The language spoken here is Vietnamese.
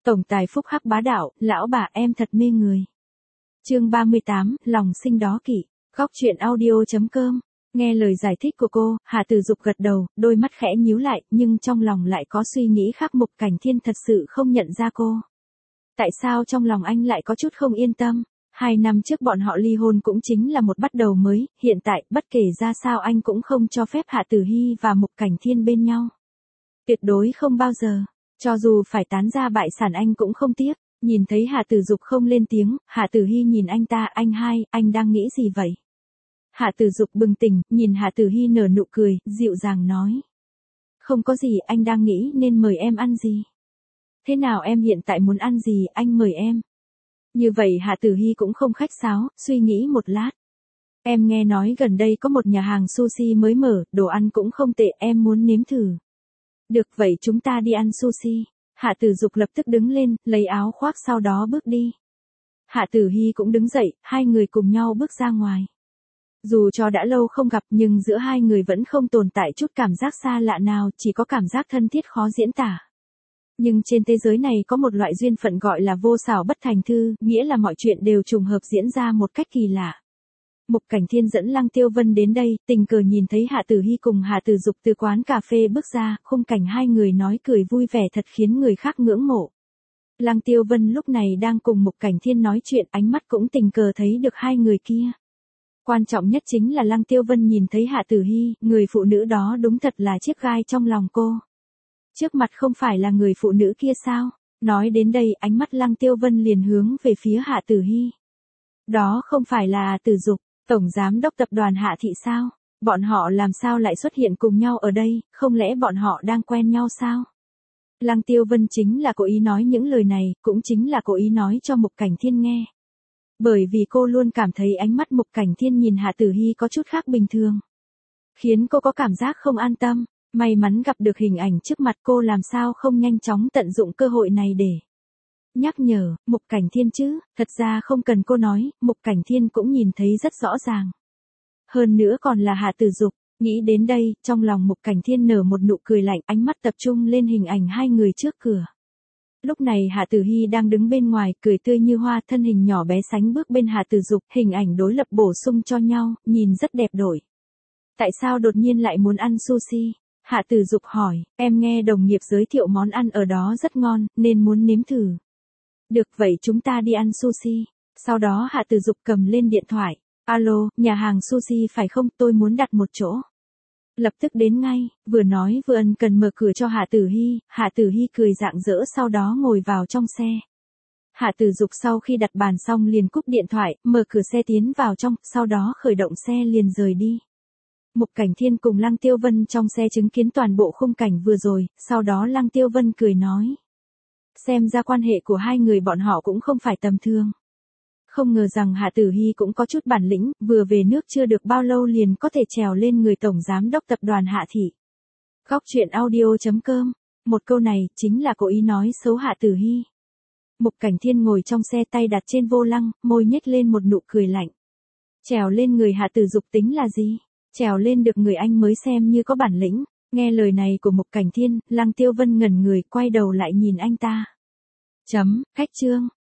Tổng tài phúc hắc bá đạo, lão bà em thật mê người. Chương 38, lòng sinh đố kỵ. Góc truyện audio.com. Nghe lời giải thích của cô, Hà Tử Dục gật đầu, đôi mắt khẽ nhíu lại, nhưng trong lòng lại có suy nghĩ khác. Mục Cảnh Thiên thật sự không nhận ra cô. Tại sao trong lòng anh lại có chút không yên tâm? 2 năm trước bọn họ ly hôn cũng chính là một bắt đầu mới, hiện tại, bất kể ra sao anh cũng không cho phép Hạ Tử Hy và Mục Cảnh Thiên bên nhau. Tuyệt đối không bao giờ. Cho dù phải tán gia bại sản anh cũng không tiếc. Nhìn thấy Hà Tử Dục không lên tiếng, Hạ Tử Hy nhìn anh ta, anh đang nghĩ gì vậy? Hạ Tử Dục bừng tỉnh, nhìn Hạ Tử Hy nở nụ cười, dịu dàng nói. Không có gì, anh đang nghĩ nên mời em ăn gì. Thế nào em hiện tại muốn ăn gì, anh mời em. Như vậy Hạ Tử Hy cũng không khách sáo, suy nghĩ một lát. Em nghe nói gần đây có một nhà hàng sushi mới mở, đồ ăn cũng không tệ, em muốn nếm thử. Được vậy chúng ta đi ăn sushi. Hạ Tử Dục lập tức đứng lên, lấy áo khoác sau đó bước đi. Hạ Tử Hy cũng đứng dậy, hai người cùng nhau bước ra ngoài. Dù cho đã lâu không gặp nhưng giữa hai người vẫn không tồn tại chút cảm giác xa lạ nào, chỉ có cảm giác thân thiết khó diễn tả. Nhưng trên thế giới này có một loại duyên phận gọi là vô xảo bất thành thư, nghĩa là mọi chuyện đều trùng hợp diễn ra một cách kỳ lạ. Mục Cảnh Thiên dẫn Lăng Tiêu Vân đến đây, tình cờ nhìn thấy Hạ Tử Hy cùng Hạ Tử Dục từ quán cà phê bước ra, khung cảnh hai người nói cười vui vẻ thật khiến người khác ngưỡng mộ. Lăng Tiêu Vân lúc này đang cùng Mục Cảnh Thiên nói chuyện, ánh mắt cũng tình cờ thấy được hai người kia. Quan trọng nhất chính là Lăng Tiêu Vân nhìn thấy Hạ Tử Hy, người phụ nữ đó đúng thật là chiếc gai trong lòng cô. Trước mặt không phải là người phụ nữ kia sao? Nói đến đây, ánh mắt Lăng Tiêu Vân liền hướng về phía Hạ Tử Hy. Đó không phải là Hạ Tử Dục, Tổng Giám đốc tập đoàn Hạ Thị sao? Bọn họ làm sao lại xuất hiện cùng nhau ở đây, không lẽ bọn họ đang quen nhau sao? Lăng Tiêu Vân chính là cố ý nói những lời này, cũng chính là cố ý nói cho Mục Cảnh Thiên nghe. Bởi vì cô luôn cảm thấy ánh mắt Mục Cảnh Thiên nhìn Hạ Tử Hy có chút khác bình thường. Khiến cô có cảm giác không an tâm, may mắn gặp được hình ảnh trước mặt cô làm sao không nhanh chóng tận dụng cơ hội này để nhắc nhở, Mục Cảnh Thiên chứ, thật ra không cần cô nói, Mục Cảnh Thiên cũng nhìn thấy rất rõ ràng. Hơn nữa còn là Hạ Tử Dục, nghĩ đến đây, trong lòng Mục Cảnh Thiên nở một nụ cười lạnh, ánh mắt tập trung lên hình ảnh hai người trước cửa. Lúc này Hạ Tử Hy đang đứng bên ngoài, cười tươi như hoa, thân hình nhỏ bé sánh bước bên Hạ Tử Dục, hình ảnh đối lập bổ sung cho nhau, nhìn rất đẹp đôi. Tại sao đột nhiên lại muốn ăn sushi? Hạ Tử Dục hỏi, em nghe đồng nghiệp giới thiệu món ăn ở đó rất ngon, nên muốn nếm thử. Được vậy chúng ta đi ăn sushi. Sau đó Hạ Tử Dục cầm lên điện thoại. Alo, nhà hàng sushi phải không, tôi muốn đặt một chỗ. Lập tức đến ngay, vừa nói vừa ân cần mở cửa cho Hạ Tử Hy. Hạ Tử Hy cười rạng rỡ sau đó ngồi vào trong xe. Hạ Tử Dục sau khi đặt bàn xong liền cúp điện thoại, mở cửa xe tiến vào trong, sau đó khởi động xe liền rời đi. Mục Cảnh Thiên cùng Lăng Tiêu Vân trong xe chứng kiến toàn bộ khung cảnh vừa rồi, sau đó Lăng Tiêu Vân cười nói. Xem ra quan hệ của hai người bọn họ cũng không phải tầm thường. Không ngờ rằng Hạ Tử Hy cũng có chút bản lĩnh, vừa về nước chưa được bao lâu liền có thể trèo lên người Tổng Giám đốc tập đoàn Hạ Thị. Góc truyện audio.com. Một câu này chính là cố ý nói xấu Hạ Tử Hy. Mục Cảnh Thiên ngồi trong xe tay đặt trên vô lăng, môi nhếch lên một nụ cười lạnh. Trèo lên người Hạ Tử Dục tính là gì? Trèo lên được người anh mới xem như có bản lĩnh. Nghe lời này của Mục Cảnh Thiên, Lăng Tiêu Vân ngẩn người, quay đầu lại nhìn anh ta. Khách chương.